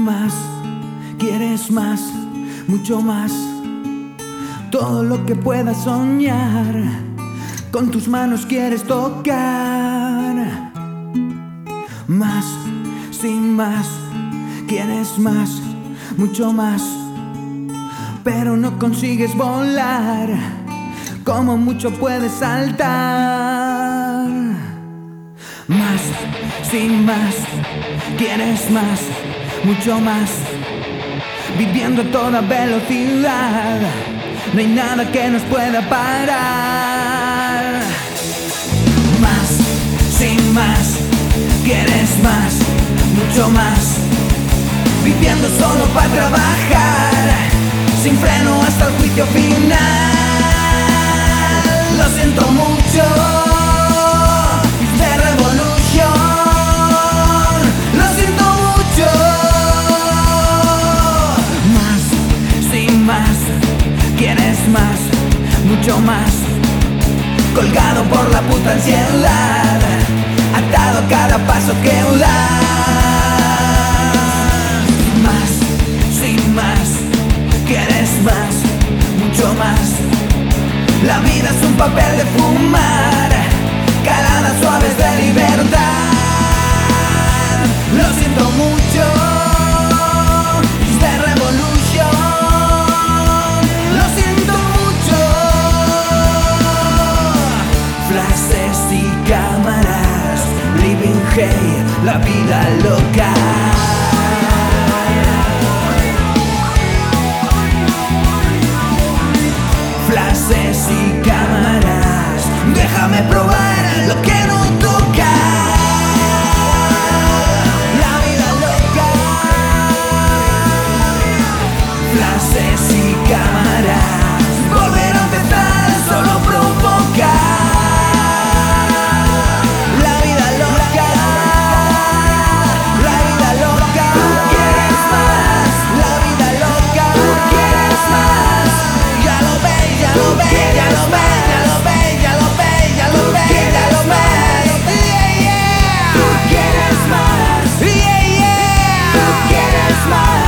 más, quieres más, mucho más. Todo lo que puedas soñar, con tus manos quieres tocar. Más, sin más, quieres más, mucho más. Pero no consigues volar, como mucho puedes saltar. Más, sin más, quieres más, mucho más. Viviendo a toda velocidad, no hay nada que nos pueda parar. Más, sin más, quieres más, mucho más. Viviendo solo para trabajar, sin freno hasta el juicio final. Lo siento mucho, de revolución. Lo siento mucho. Más, sin más, quieres más, mucho más. Colgado por la puta ansiedad, atado a cada paso que das. Más, sin más, quieres más, mucho más. La vida es un papel de fumar, caladas suaves de libertad. Lo siento mucho, de revolución. Lo siento mucho. Frases y cámaras, living hey, la vida loca. Frases y cámaras, déjame probar lo que no toca. La vida loca. Frases y cámaras, volver a empezar solo provoca. La vida loca. La vida loca. Tú quieres más. La vida loca. Tú quieres más. Ya lo ves, ya lo ves, ya lo ves, ya lo ves, ya lo ves, ya lo ves, ya lo ves. Yeah, yeah. Tú quieres más. Yeah, yeah. Tú quieres más.